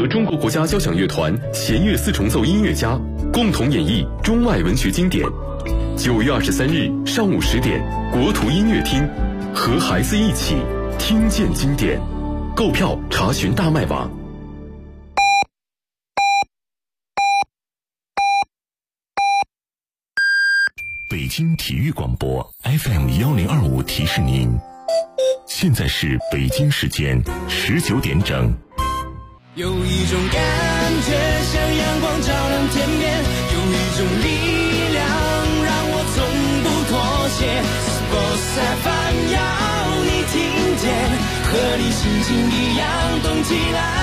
和中国国家交响乐团弦乐四重奏音乐家共同演绎中外文学经典。9月23日上午10点，国图音乐厅，和孩子一起听见经典。购票查询大麦网。 北京体育广播 FM1025提示您，现在是北京时间19点整。 有一种感觉像阳光照亮天边，有一种力量让我从不妥协。Sports FM 要你听见，和你心情一样动起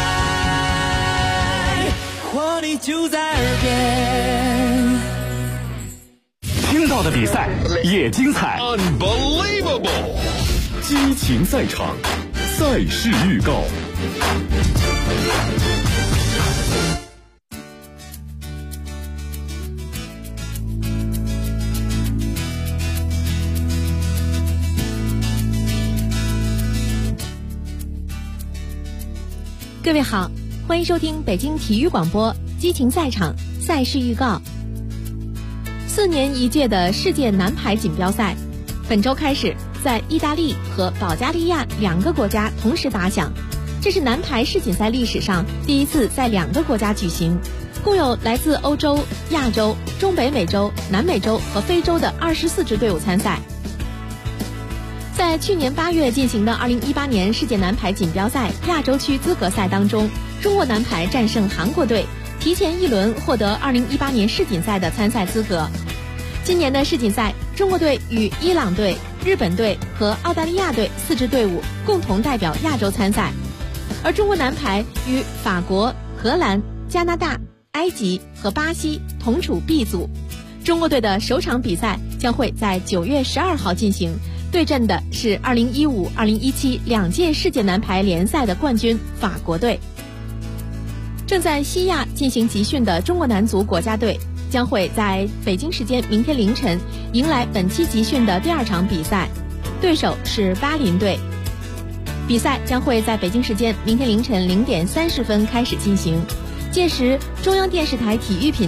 来，活力就在耳边。 听到的比赛也精彩 Unbelievable， 激情赛场，赛事预告。 各位好，欢迎收听北京体育广播激情赛场赛事预告。4年一届的世界男排锦标赛，本周开始在意大利和保加利亚2个国家同时打响，这是男排世锦赛历史上第一次在2个国家举行，共有来自欧洲、亚洲、中北美洲、南美洲和非洲的24支队伍参赛。在去年8月进行的2018年世界男排锦标赛亚洲区资格赛当中，中国男排战胜韩国队，提前1轮获得2018年世锦赛的参赛资格。今年的世锦赛，中国队与伊朗队、日本队和澳大利亚队4支队伍共同代表亚洲参赛，而中国男排与法国、荷兰、加拿大、埃及和巴西同处 B 组。中国队的首场比赛将会在9月12号进行，对阵的是2015、2017 2届世界男排联赛的冠军法国队。正在西亚进行集训的中国男足国家队将会在北京时间明天凌晨迎来本期集训的第2场比赛，对手是巴林队。比赛将会在北京时间明天凌晨0点30分开始进行，届时中央电视台体育频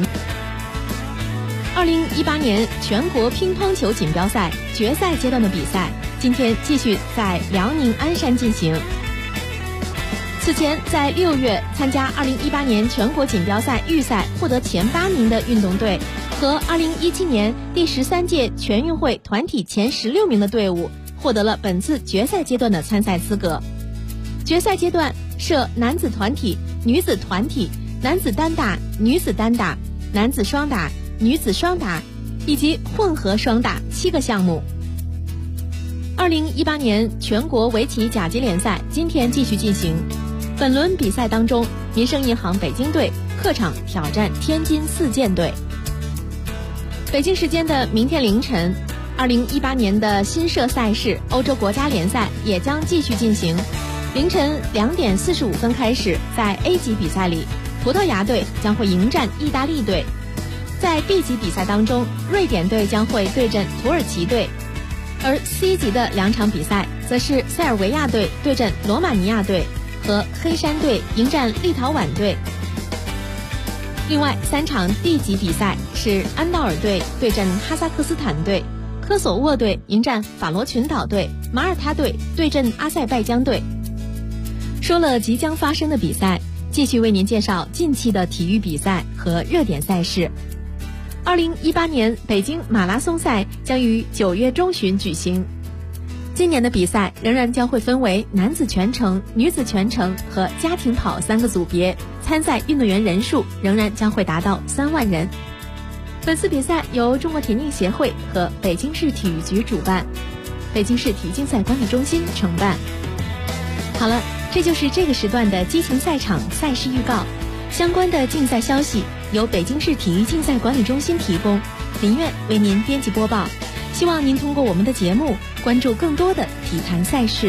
2018年全国乒乓球锦标赛决赛阶段的比赛今天继续在辽宁鞍山进行。此前在6月参加2018年全国锦标赛预赛获得前8名的运动队和2017年第13届全运会团体前16名的队伍获得了本次决赛阶段的参赛资格。决赛阶段设男子团体、女子团体、男子单打、女子单打、男子双打、女子双打以及混合双打7个项目。2018年全国围棋甲级联赛今天继续进行，本轮比赛当中，民生银行北京队客场挑战天津四箭队。北京时间的明天凌晨，2018年的新设赛事欧洲国家联赛也将继续进行。凌晨2点45分开始，在 A 级比赛里，葡萄牙队将会迎战意大利队。在 B 级比赛当中，瑞典队将会对阵土耳其队，而 C 级的2场比赛则是塞尔维亚队对阵罗马尼亚队和黑山队迎战立陶宛队。另外3场 D 级比赛是安道尔队对阵哈萨克斯坦队，科索沃队迎战法罗群岛队，马耳他队对阵阿塞拜疆队。说了即将发生的比赛，继续为您介绍近期的体育比赛和热点赛事。2018年北京马拉松赛将于9月中旬举行。今年的比赛仍然将会分为男子全程、女子全程和家庭跑3个组别，参赛运动员人数仍然将会达到3万人。本次比赛由中国田径协会和北京市体育局主办，北京市体育竞赛管理中心承办。好了，这就是这个时段的激情赛场赛事预告，相关的竞赛消息由北京市体育竞赛管理中心提供，林苑为您编辑播报。希望您通过我们的节目关注更多的体坛赛事。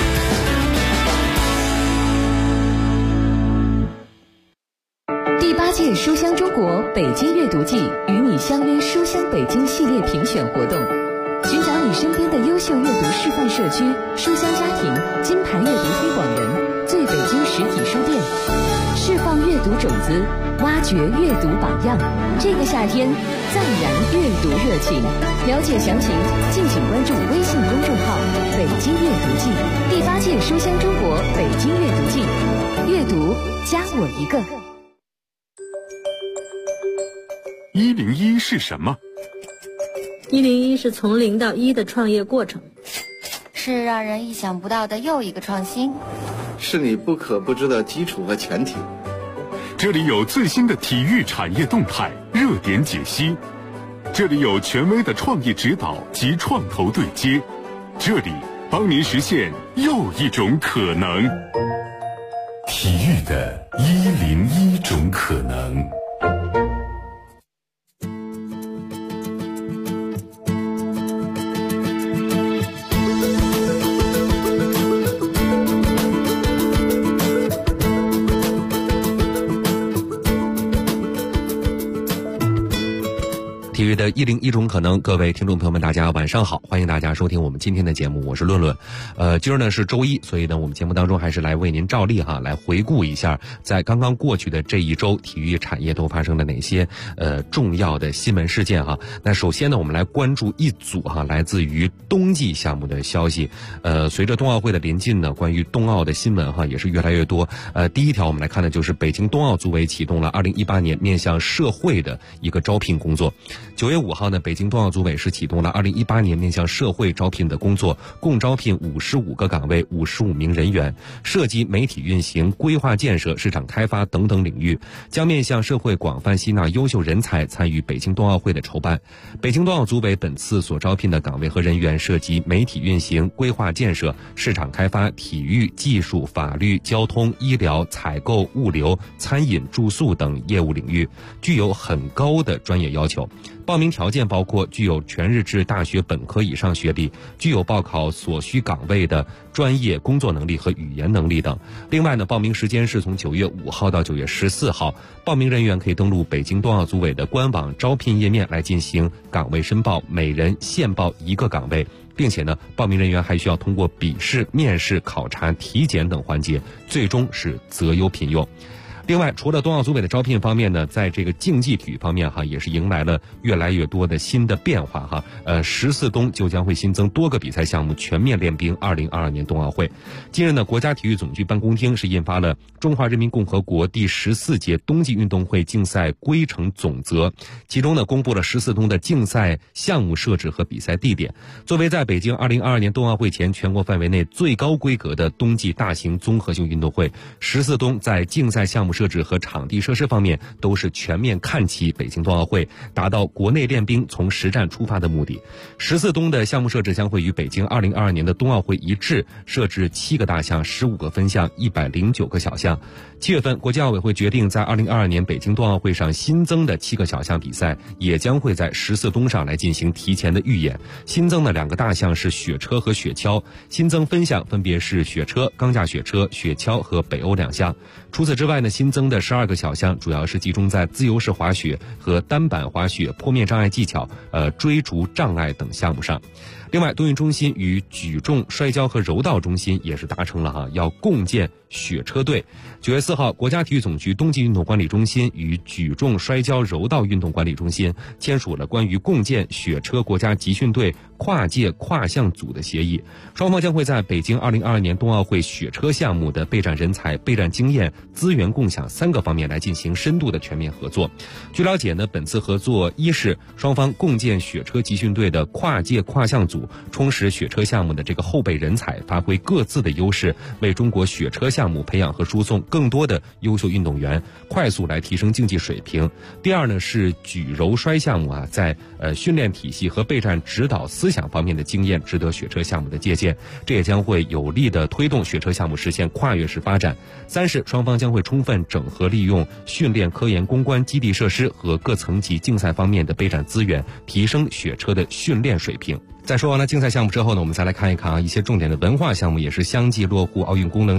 第8 届书香中国北京阅读季与你相约书香北京系列评选活动，寻找你身边的优秀阅读示范社区、书香家庭、金牌阅读推广人、最北京实体书店，释放阅读种子，挖掘阅读榜样。这个夏天，暂燃阅读热情。了解详情，敬请关注微信公众号“北京阅读季”。第8届书香中国北京阅读季，阅读加我一个。 101是什么 ？101是从0到1的创业过程， 是让人意想不到的又一个创新， 是你不可不知的基础和前提。 这里有最新的体育产业动态、热点解析，这里有权威的创意指导及创投对接，这里帮您实现又一种可能。 体育的101种可能。 体育的101种可能，各位听众朋友们，大家晚上好，欢迎大家收听我们今天的节目，我是论论。今儿呢是周一，所以呢我们节目当中还是来为您照例来回顾一下，在刚刚过去的这一周，体育产业都发生了哪些重要的新闻事件哈。那首先呢，我们来关注一组来自于冬季项目的消息。随着冬奥会的临近呢，关于冬奥的新闻也是越来越多。第一条我们来看的就是北京冬奥组委启动了2018年面向社会的一个招聘工作。9月5号呢，北京冬奥组委是启动了2018年面向社会招聘的工作，共招聘55个岗位，55名人员，涉及媒体运行、规划建设、市场开发等等领域，将面向社会广泛吸纳优秀人才参与北京冬奥会的筹办。北京冬奥组委本次所招聘的岗位和人员涉及媒体运行、规划建设、市场开发、体育、技术、法律、交通、医疗、采购、物流、餐饮、住宿等业务领域，具有很高的专业要求。报名条件包括具有全日制大学本科以上学历，具有报考所需岗位的专业工作能力和语言能力等。另外呢，报名时间是从9月5号到9月14号，报名人员可以登录北京冬奥组委的官网招聘页面来进行岗位申报，每人限报1个岗位，并且呢，报名人员还需要通过笔试、面试、考察、体检等环节，最终是择优聘用。另外，除了冬奥组委的招聘方面呢，在这个竞技体育方面也是迎来了越来越多的新的变化14冬就将会新增多个比赛项目，全面练兵2022年冬奥会。近日呢，国家体育总局办公厅是印发了《中华人民共和国第14届冬季运动会竞赛规程总则》，其中呢公布了14冬的竞赛项目设置和比赛地点。作为在北京2022年冬奥会前全国范围内最高规格的冬季大型综合性运动会，14冬在竞赛项目设置和场地设施方面都是全面看齐北京冬奥会，达到国内练兵从实战出发的目的。14冬的项目设置将会与北京2022年的冬奥会一致，设置7个大项、15个分项、109个小项。7月份，国际奥委会决定在2022年北京冬奥会上新增的7个小项比赛，也将会在14冬上来进行提前的预演。新增的2个大项是雪车和雪橇，新增分项分别是雪车、钢架雪车、雪橇和北欧2项。除此之外呢，新增的12个小项主要是集中在自由式滑雪和单板滑雪、坡面障碍技巧、追逐障碍等项目上。另外，冬运中心与举重、摔跤和柔道中心也是达成了要共建雪车队。9月4号，国家体育总局冬季运动管理中心与举重、摔跤、柔道运动管理中心签署了关于共建雪车国家集训队跨界跨项组的协议。双方将会在北京2022年冬奥会雪车项目的备战人才、备战经验、资源共享3个方面来进行深度的全面合作。据了解呢，本次合作一是双方共建雪车集训队的跨界跨项组，充实雪车项目的这个后备人才，发挥各自的优势，为中国雪车项目培养和输送更多的优秀运动员，快速来提升竞技水平。第二呢，是举柔摔项目在训练体系和备战指导思想方面的经验值得雪车项目的借鉴，这也将会有力的推动雪车项目实现跨越式发展。三是双方将会充分整合利用训练、科研、攻关、基地设施和各层级竞赛方面的备战资源，提升雪车的训练水平。在说完了竞赛项目之后呢，我们再来看一看一些重点的文化项目也是相继落户奥运功能区。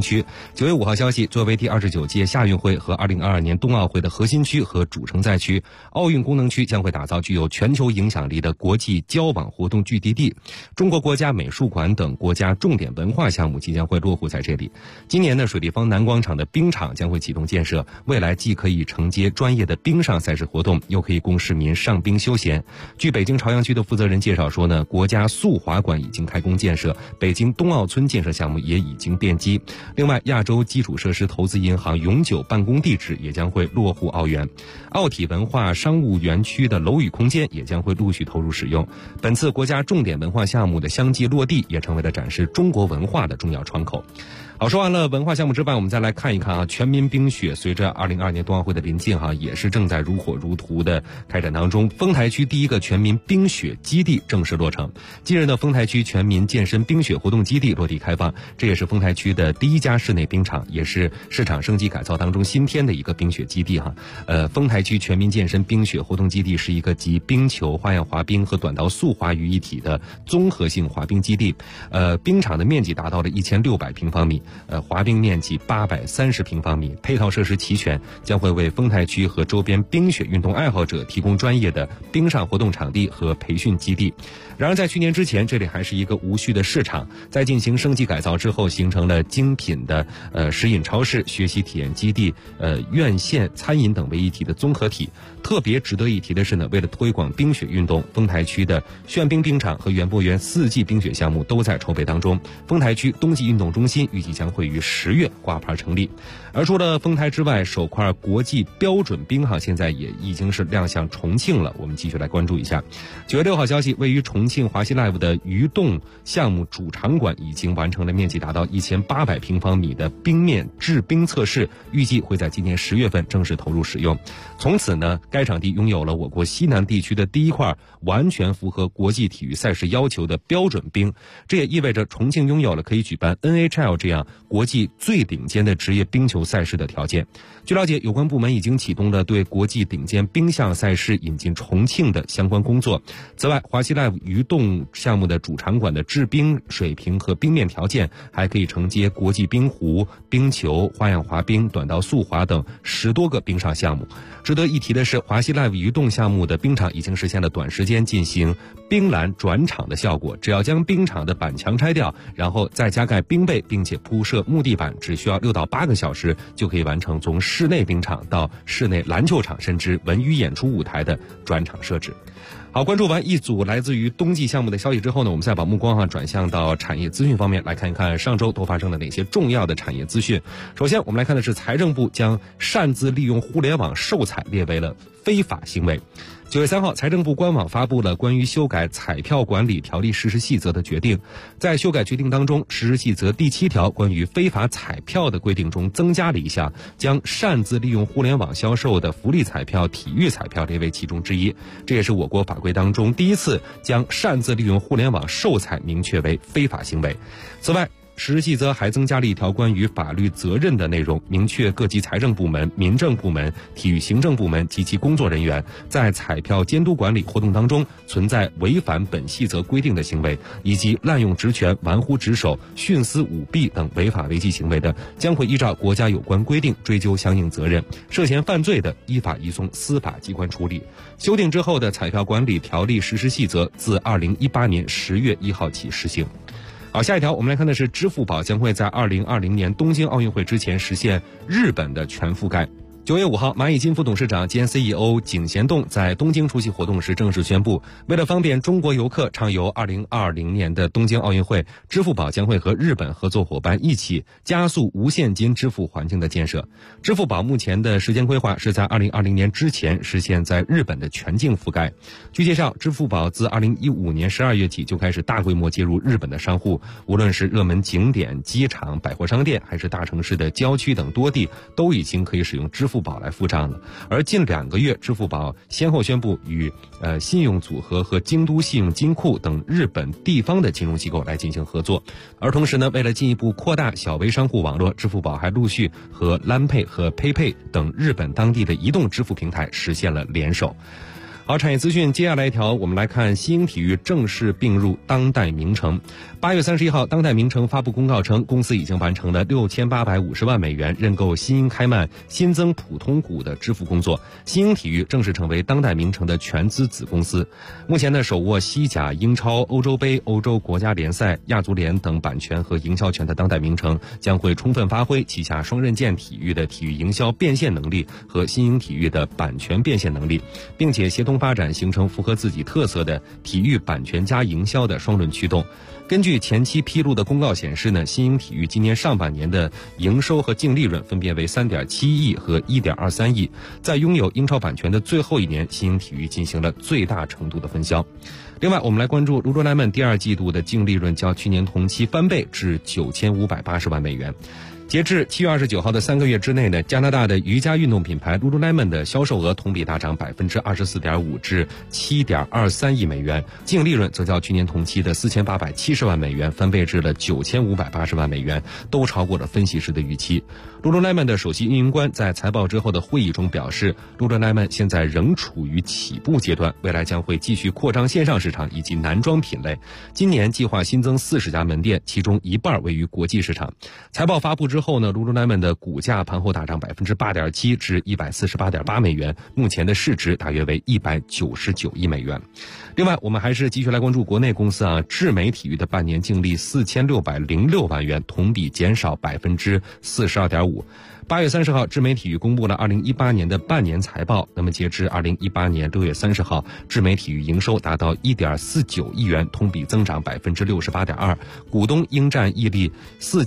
9月5号消息，作为第29届亚运会和2022年冬奥会的核心区和主承载区，奥运功能区将会打造具有全球影响力的国际交往活动聚集地。中国国家美术馆等国家重点文化项目即将会落户在这里。今年呢，水立方南广场的冰场将会启动建设，未来既可以承接专业的冰上赛事活动，又可以供市民上冰休闲。据北京朝阳区的负责人介绍说呢，国家速滑馆已经开工建设，北京冬奥村建设项目也已经奠基。另外，亚洲基础设施投资银行永久办公地址也将会落户奥园。奥体文化商务园区的楼宇空间也将会陆续投入使用。本次国家重点文化项目的相继落地，也成为了展示中国文化的重要窗口。好，说完了文化项目之外，我们再来看一看全民冰雪随着2022年冬奥会的临近也是正在如火如荼的开展当中。丰台区第一个全民冰雪基地正式落成。近日呢，丰台区全民健身冰雪活动基地落地开放，这也是丰台区的第一家室内冰场，也是市场升级改造当中新添的一个冰雪基地丰台区全民健身冰雪活动基地是一个集冰球、花样滑冰和短道速滑于一体的综合性滑冰基地。冰场的面积达到了1600平方米。滑冰面积830平方米，配套设施齐全，将会为丰台区和周边冰雪运动爱好者提供专业的冰上活动场地和培训基地。然而在去年之前，这里还是一个无序的市场，在进行升级改造之后，形成了精品的食饮超市、学习体验基地、院线餐饮等为一体的综合体。特别值得一提的是呢，为了推广冰雪运动，丰台区的炫冰冰场和园博园4季冰雪项目都在筹备当中。丰台区冬季运动中心预计将会于10月挂牌成立。而除了丰台之外，首块国际标准冰现在也已经是亮相重庆了，我们继续来关注一下。9月6号消息，位于重庆华西 Live 的鱼洞项目主场馆已经完成了面积达到1800平方米的冰面制冰测试，预计会在今年10月份正式投入使用。从此呢，该场地拥有了我国西南地区的第一块完全符合国际体育赛事要求的标准冰，这也意味着重庆拥有了可以举办 NHL 这样国际最顶尖的职业冰球赛事的条件。据了解，有关部门已经启动了对国际顶尖冰项赛事引进重庆的相关工作。此外，华西 Live 鱼洞项目的主场馆的制冰水平和冰面条件还可以承接国际冰壶、冰球、花样滑冰、短道速滑等10多个冰上项目。值得一提的是，华西 Live 鱼洞项目的冰场已经实现了短时间进行冰篮转场的效果，只要将冰场的板墙拆掉，然后再加盖冰被，并且铺设木地板，只需要6到8个小时就可以完成从室内冰场到室内篮球场甚至文娱演出舞台的转场设置。好，关注完一组来自于冬季项目的消息之后呢，我们再把目光转向到产业资讯方面，来看一看上周都发生了哪些重要的产业资讯。首先我们来看的是财政部将擅自利用互联网售彩列为了非法行为。9月3号，财政部官网发布了关于修改彩票管理条例实施细则的决定。在修改决定当中，实施细则第7条关于非法彩票的规定中增加了一项，将擅自利用互联网销售的福利彩票、体育彩票列为其中之一。这也是我国法规当中第一次将擅自利用互联网售彩明确为非法行为。此外，实施细则还增加了一条关于法律责任的内容，明确各级财政部门、民政部门、体育行政部门及其工作人员在彩票监督管理活动当中存在违反本细则规定的行为，以及滥用职权、玩忽职守、徇私舞弊等违法违纪行为的，将会依照国家有关规定追究相应责任；涉嫌犯罪的，依法移送司法机关处理。修订之后的彩票管理条例实施细则自2018年10月1号起施行。好，下一条我们来看的是，支付宝将会在2020年东京奥运会之前实现日本的全覆盖。9月5号，蚂蚁金服董事长兼 CEO 井贤栋在东京出席活动时正式宣布，为了方便中国游客畅游2020年的东京奥运会，支付宝将会和日本合作伙伴一起加速无现金支付环境的建设。支付宝目前的时间规划是在2020年之前实现在日本的全境覆盖。据介绍，支付宝自2015年12月起就开始大规模接入日本的商户，无论是热门景点、机场、百货商店，还是大城市的郊区等多地，都已经可以使用支付宝来付账了。而近2个月，支付宝先后宣布与信用组合和京都信用金库等日本地方的金融机构来进行合作。而同时呢，为了进一步扩大小微商户网络，支付宝还陆续和 LANPay 和 PayPay 等日本当地的移动支付平台实现了联手。 好，产业资讯，接下来一条，我们来看新英体育正式并入当代名城。8月31号，当代名城发布公告称，公司已经完成了6850万美元认购新英开曼新增普通股的支付工作，新英体育正式成为当代名城的全资子公司。目前呢，手握西甲、英超、欧洲杯、欧洲国家联赛、亚足联等版权和营销权的当代名城，将会充分发挥旗下双刃剑体育的体育营销变现能力和新英体育的版权变现能力，并且协同发展，形成符合自己特色的体育版权加营销的双轮驱动。根据前期披露的公告显示呢，新英体育今年上半年的营收和净利润分别为3.7亿和1.23亿。在拥有英超版权的最后一年，新英体育进行了最大程度的分销。另外，我们来关注 Lululemon 第二季度的净利润较去年同期翻倍至9580万美元。截至7月29号的3个月之内呢，加拿大的瑜伽运动品牌 Lululemon 的销售额同比大涨24.5%至7.23亿美元，净利润则较去年同期的4870万美元翻倍至了9580万美元，都超过了分析师的预期。Lululemon 的首席运营官在财报之后的会议中表示， Lululemon 现在仍处于起步阶段，未来将会继续扩张线上市场以及男装品类。今年计划新增40家门店，其中一半位于国际市场。财报发布之后呢， Lululemon 的股价盘后大涨8.7%至148.8美元，目前的市值大约为199亿美元。另外，我们还是继续来关注国内公司啊，智美体育的半年净利4606万元，同比减少42.5%。8月30号，智美体育公布了2018年的半年财报。那么截至2018年6月30号，智美体育营收达到1.49亿元，同比增长68.2%，股东应占溢利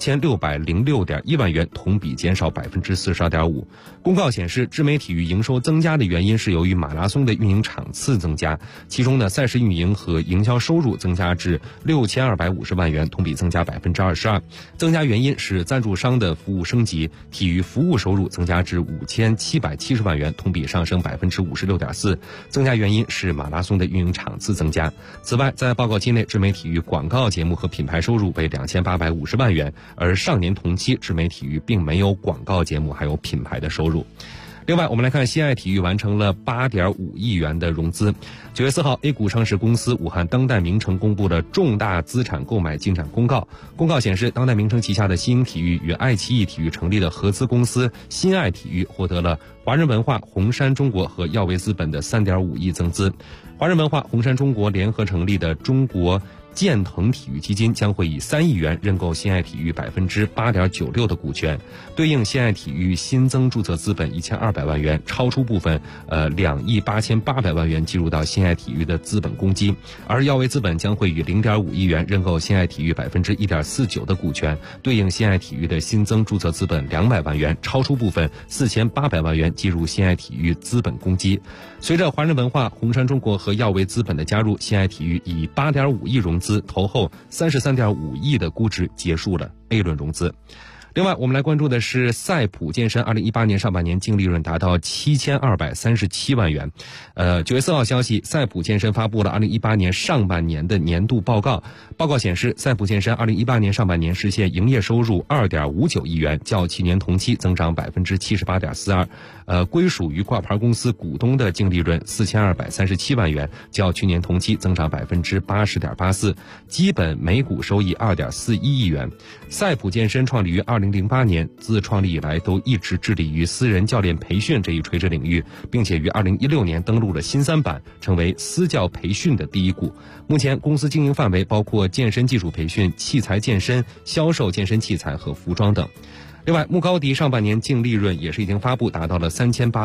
4606.1万元，同比减少42.5%。公告显示，智美体育营收增加的原因是由于马拉松的运营场次增加，其中呢，赛事运营和营销收入增加至6250万元，同比增加22%。增加原因是赞助商的服务升级，体育服务收入增加至5770万元，同比上升56.4%。增加原因是马拉松的运营场次增加。此外，在报告期内，智美体育广告节目和品牌收入为2850万元，而上年同期智美体育并没有广告节目还有品牌的收入。另外，我们来看西爱体育完成了8.5亿元的融资。9月4号 ，A 股上市公司武汉当代名城公布了重大资产购买进展公告。公告显示，当代名城旗下的新英体育与爱奇艺体育成立的合资公司新爱体育获得了华人文化、红杉中国和耀维资本的3.5亿增资。华人文化、红杉中国联合成立的中国建腾体育基金将会以3亿元认购新爱体育8.96%的股权，对应新爱体育新增注册资本1200万元，超出部分2亿8800万元计入到新爱体育的资本公积。而耀维资本将会以0.5亿元认购新爱体育1.49%的股权，对应新爱体育的新增注册资本200万元，超出部分4800万元计入新爱体育资本公积。随着华人文化、红杉中国和耀维资本的加入，新爱体育以8.5亿融资投后33.5亿的估值结束了 A 轮融资。另外，我们来关注的是赛普健身2018年上半年净利润达到7237万元。9月4号消息，赛普健身发布了2018年上半年的年度报告。报告显示，赛普健身2018年上半年实现营业收入2.59亿元，较去年同期增长78.42%。归属于挂牌公司股东的净利润4237万元，较去年同期增长80.84%。基本每股收益2.41亿元。赛普健身创立于2008年，自创立以来都一直致力于私人教练培训这一垂直领域，并且于2016年登陆了新三板，成为私教培训的第一股。目前公司经营范围包括健身技术培训、器材健身、销售健身器材和服装等。另外，慕高迪上半年净利润也是已经发布，达到了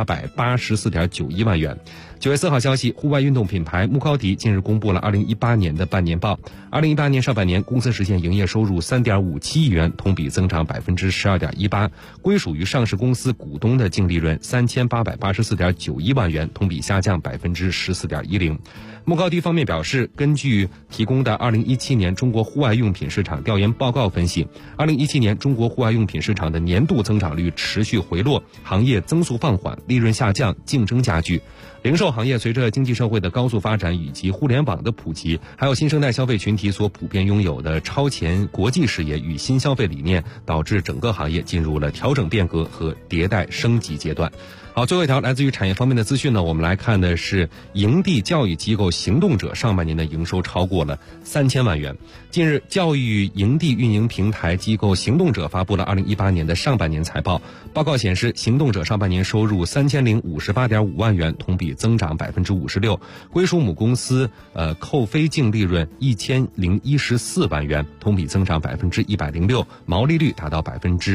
3884.91万元。9月4号消息，户外运动品牌慕高迪近日公布了2018年的半年报。2018年上半年，公司实现营业收入3.57亿元，同比增长12.18%，归属于上市公司股东的净利润3884.91万元，同比下降14.10%。慕高迪方面表示，根据提供的2017年中国户外用品市场调研报告分析，2017年中国户外用品市场的年度增长率持续回落，行业增速放缓，利润下降，竞争加剧。零售行业随着经济社会的高速发展以及互联网的普及，还有新生代消费群体所普遍拥有的超前国际视野与新消费理念，导致整个行业进入了调整变革和迭代升级阶段。 好，最后一条来自于产业方面的资讯呢，我们来看的是营地教育机构行动者上半年的营收超过了3000万元。近日，教育营地运营平台机构行动者发布了2018年的上半年财报。报告显示，行动者上半年收入3058.5万元，同比增长56%，归属母公司扣非净利润1014万元，同比增长106%，毛利率达到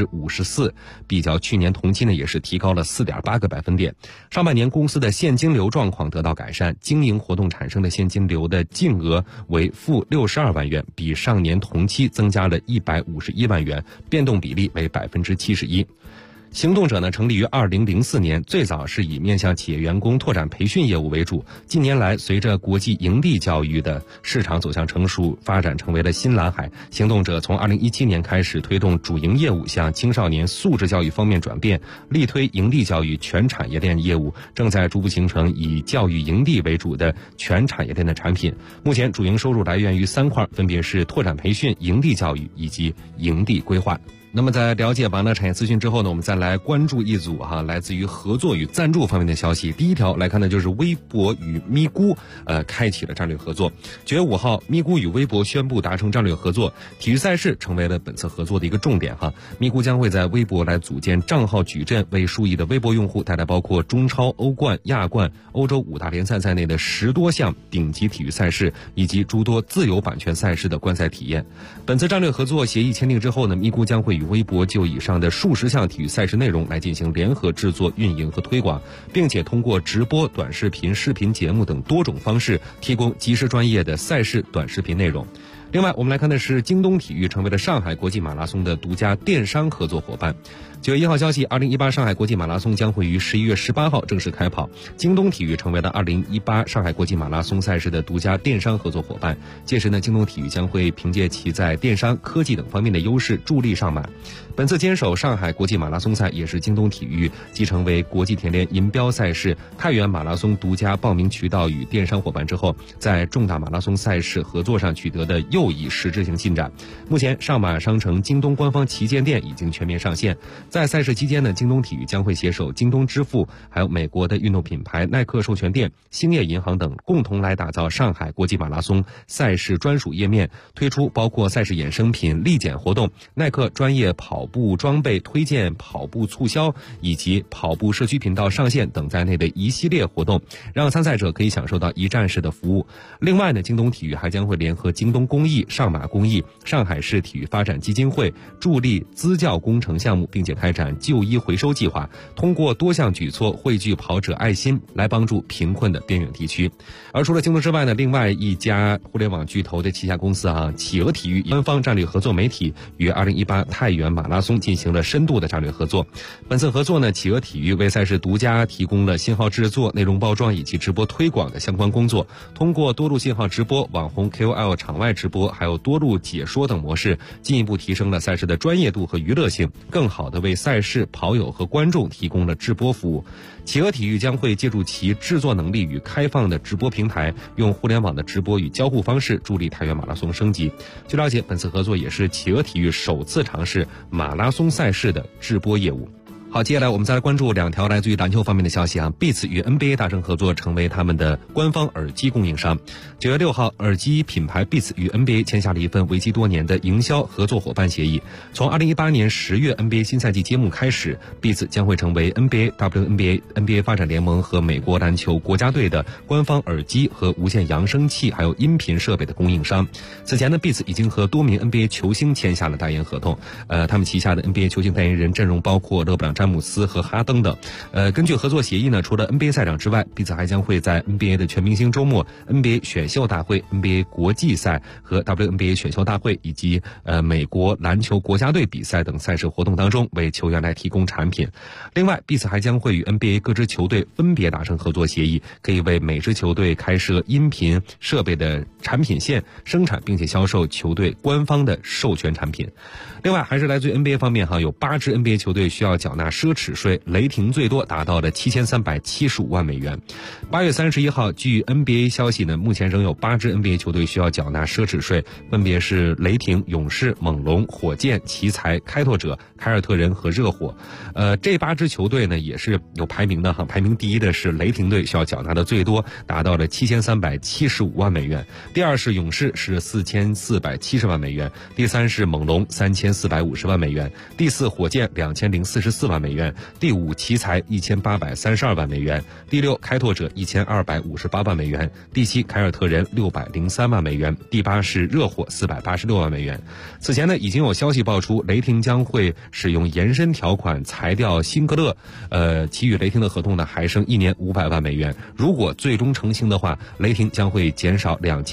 54%，比较去年同期呢也是提高了4.8个百分点。上半年公司的现金流状况得到改善，经营活动产生的现金流的净额为负62万元，比上年同期增加了151万元，变动比例为71%。行动者呢成立于2004年，最早是以面向企业员工拓展培训业务为主。近年来，随着国际营地教育的市场走向成熟，发展成为了新蓝海。行动者从2017年开始推动主营业务向青少年素质教育方面转变，力推营地教育全产业链业务，正在逐步形成以教育营地为主的全产业链的产品。目前主营收入来源于3块，分别是拓展培训、营地教育以及营地规划。那么在了解完了产业资讯之后呢，我们再来关注一组来自于合作与赞助方面的消息。第一条来看的就是微博与咪咕开启了战略合作。9月5号，咪咕与微博宣布达成战略合作，体育赛事成为了本次合作的一个重点咪咕将会在微博来组建账号矩阵，为数亿的微博用户带来包括中超、欧冠、亚冠、欧洲5大联赛在内的10多项顶级体育赛事以及诸多自有版权赛事的观赛体验。本次战略合作协议签订之后呢，咪咕将会与微博就以上的数十项体育赛事内容来进行联合制作、运营和推广，并且通过直播、短视频、视频节目等多种方式提供及时专业的赛事短视频内容。另外，我们来看的是京东体育成为了上海国际马拉松的独家电商合作伙伴。9月1号消息，2018上海国际马拉松将会于11月18号正式开跑。京东体育成为了2018上海国际马拉松赛事的独家电商合作伙伴。届时呢，京东体育将会凭借其在电商、科技等方面的优势助力上马。本次坚守上海国际马拉松赛也是京东体育继成为国际田联银标赛事太原马拉松独家报名渠道与电商伙伴之后，在重大马拉松赛事合作上取得的又一实质性进展。目前，上马商城京东官方旗舰店已经全面上线。在赛事期间呢，京东体育将会携手京东支付，还有美国的运动品牌耐克授权店、兴业银行等，共同来打造上海国际马拉松赛事专属页面，推出包括赛事衍生品、立减活动、耐克专业跑步装备推荐、跑步促销以及跑步社区频道上线等在内的一系列活动，让参赛者可以享受到一站式的服务。另外呢，京东体育还将会联合京东公益、上马公益、上海市体育发展基金会助力资教工程项目，并且开展就医回收计划，通过多项举措汇聚跑者爱心，来帮助贫困的边远地区。而除了京东之外呢，另外一家互联网巨头的旗下公司企鹅体育官方战略合作媒体与2018太原马拉松进行了深度的战略合作。本次合作呢，企鹅体育为赛事独家提供了信号制作、内容包装以及直播推广的相关工作，通过多路信号直播、网红 KOL 场外直播，还有多路解说等模式，进一步提升了赛事的专业度和娱乐性，更好地为赛事、跑友和观众提供了直播服务。企鹅体育将会借助其制作能力与开放的直播平台，用互联网的直播与交互方式助力太原马拉松升级。据了解，本次合作也是企鹅体育首次尝试马拉松赛事的直播业务。好，接下来我们再来关注2条来自于篮球方面的消息Beats 与 NBA 达成合作，成为他们的官方耳机供应商。9月6号，耳机品牌 Beats 与 NBA 签下了一份为期多年的营销合作伙伴协议。从2018年10月 NBA 新赛季揭幕开始， Beats 将会成为 NBA、WNBA、NBA 发展联盟和美国篮球国家队的官方耳机和无线扬声器还有音频设备的供应商。此前呢， Beats 已经和多名 NBA 球星签下了代言合同。他们旗下的 NBA 球星代言人阵容包括勒布朗詹姆斯和哈登等。根据合作协议呢，除了 NBA 赛场之外，Beats还将会在 NBA 的全明星周末、NBA 选秀大会、NBA 国际赛和 WNBA 选秀大会以及美国篮球国家队比赛等赛事活动当中为球员来提供产品。另外， Beats 还将会与 NBA 各支球队分别达成合作协议，可以为每支球队开设音频设备的产品线，生产并且销售球队官方的授权产品。另外，还是来自于 NBA 方面有8支 NBA 球队需要缴纳纳奢侈税，雷霆最多达到了7375万美元。8月31号，据 NBA 消息呢，目前仍有8支 NBA 球队需要缴纳奢侈税，分别是雷霆、勇士、猛龙、火箭、奇才、开拓者、凯尔特人和热火。这8支球队呢也是有排名的哈，排名第一的是雷霆队，需要缴纳的最多，达到了7375万美元。第二是勇士，是4470万美元。第三是猛龙3450万美元。第四火箭2044万美元。第五奇才1832万美元。第六开拓者1258万美元。第七凯尔特人603万美元。第八是热火486万美元。此前呢，已经有消息爆出，雷霆将会使用延伸条款裁掉辛格勒，其余雷霆的合同呢还剩1年500万美元。如果最终成型的话，雷霆将会减少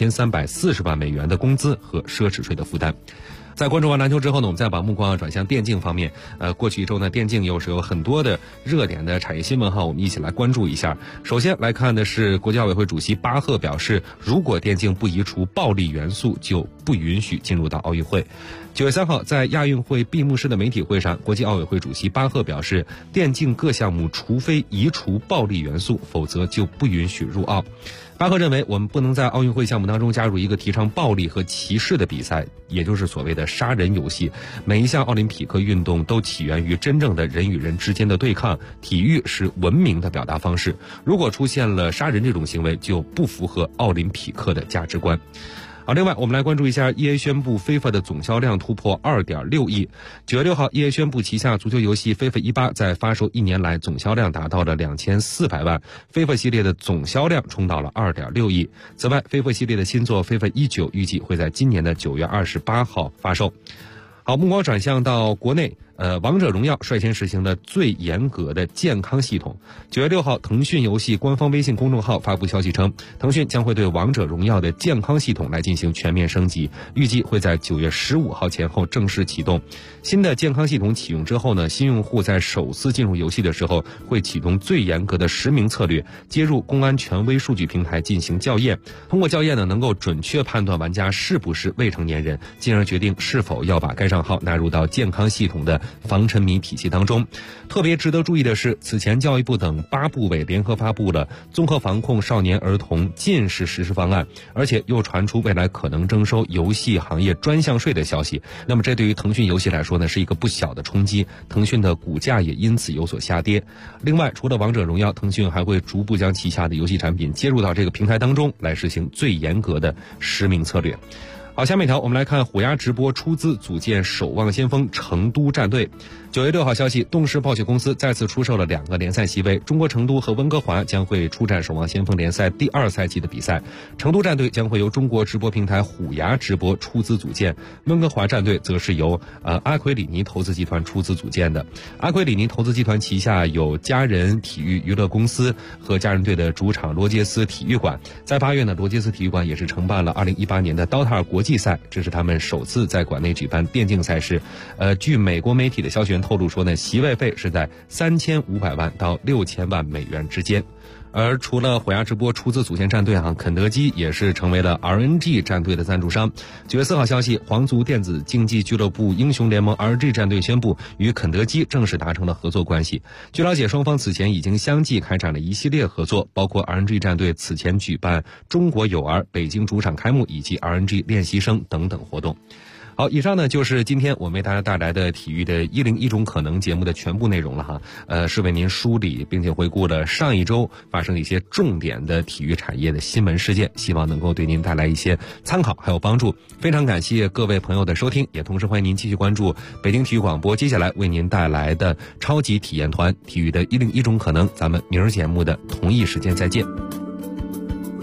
2340万美元的工资和奢侈税的负担。在关注完篮球之后呢，我们再把目光转向电竞方面。过去一周呢，电竞又是有很多的热点的产业新闻哈，我们一起来关注一下。首先来看的是国际奥委会主席巴赫表示，如果电竞不移除暴力元素，就不允许进入到奥运会。9月3号，在亚运会闭幕式的媒体会上，国际奥委会主席巴赫表示，电竞各项目除非移除暴力元素，否则就不允许入奥。巴赫认为，我们不能在奥运会项目当中加入一个提倡暴力和歧视的比赛，也就是所谓的杀人游戏。每一项奥林匹克运动都起源于真正的人与人之间的对抗，体育是文明的表达方式。如果出现了杀人这种行为，就不符合奥林匹克的价值观。好，另外我们来关注一下 EA 宣布 FIFA 的总销量突破 2.6 亿。9月6号 EA 宣布旗下足球游戏 FIFA 18在发售1年来总销量达到了2400万， FIFA 系列的总销量冲到了 2.6 亿。此外 FIFA 系列的新作 FIFA 19预计会在今年的9月28号发售。好，目光转向到国内，王者荣耀率先实行了最严格的健康系统。9月6号，腾讯游戏官方微信公众号发布消息称，腾讯将会对王者荣耀的健康系统来进行全面升级，预计会在9月15号前后正式启动。新的健康系统启用之后呢，新用户在首次进入游戏的时候会启动最严格的实名策略，接入公安权威数据平台进行校验。通过校验呢，能够准确判断玩家是不是未成年人，进而决定是否要把该账号纳入到健康系统的防沉迷体系当中。特别值得注意的是，此前教育部等8部委联合发布了综合防控少年儿童近视实施方案，而且又传出未来可能征收游戏行业专项税的消息。那么这对于腾讯游戏来说呢，是一个不小的冲击，腾讯的股价也因此有所下跌。另外，除了王者荣耀，腾讯还会逐步将旗下的游戏产品接入到这个平台当中，来实行最严格的实名策略。好，下面一条我们来看虎牙直播出资组建守望先锋成都战队。9月6号消息，动视暴雪公司再次出售了2个联赛席位，中国成都和温哥华将会出战守望先锋联赛第2赛季的比赛。成都战队将会由中国直播平台虎牙直播出资组建，温哥华战队则是由阿奎里尼投资集团出资组建的。阿奎里尼投资集团旗下有佳人体育娱乐公司和佳人队的主场罗杰斯体育馆。在8月呢，罗杰斯体育馆也是承办了2018年的 DOTA 国际赛，这是他们首次在馆内举办电竞赛事。据美国媒体的消息源透露说呢，席位费是在3500万到6000万美元之间。而除了虎牙直播出资组建战队肯德基也是成为了 RNG 战队的赞助商。9月4号消息，皇族电子竞技俱乐部英雄联盟 RNG 战队宣布与肯德基正式达成了合作关系。据了解，双方此前已经相继开展了一系列合作，包括 RNG 战队此前举办中国友儿北京主场开幕以及 RNG 练习生等等活动。好，以上呢就是今天我们为大家带来的体育的101种可能节目的全部内容了哈。是为您梳理并且回顾了上一周发生的一些重点的体育产业的新闻事件，希望能够对您带来一些参考还有帮助。非常感谢各位朋友的收听，也同时欢迎您继续关注北京体育广播接下来为您带来的超级体验团体育的101种可能。咱们明儿节目的同一时间再见。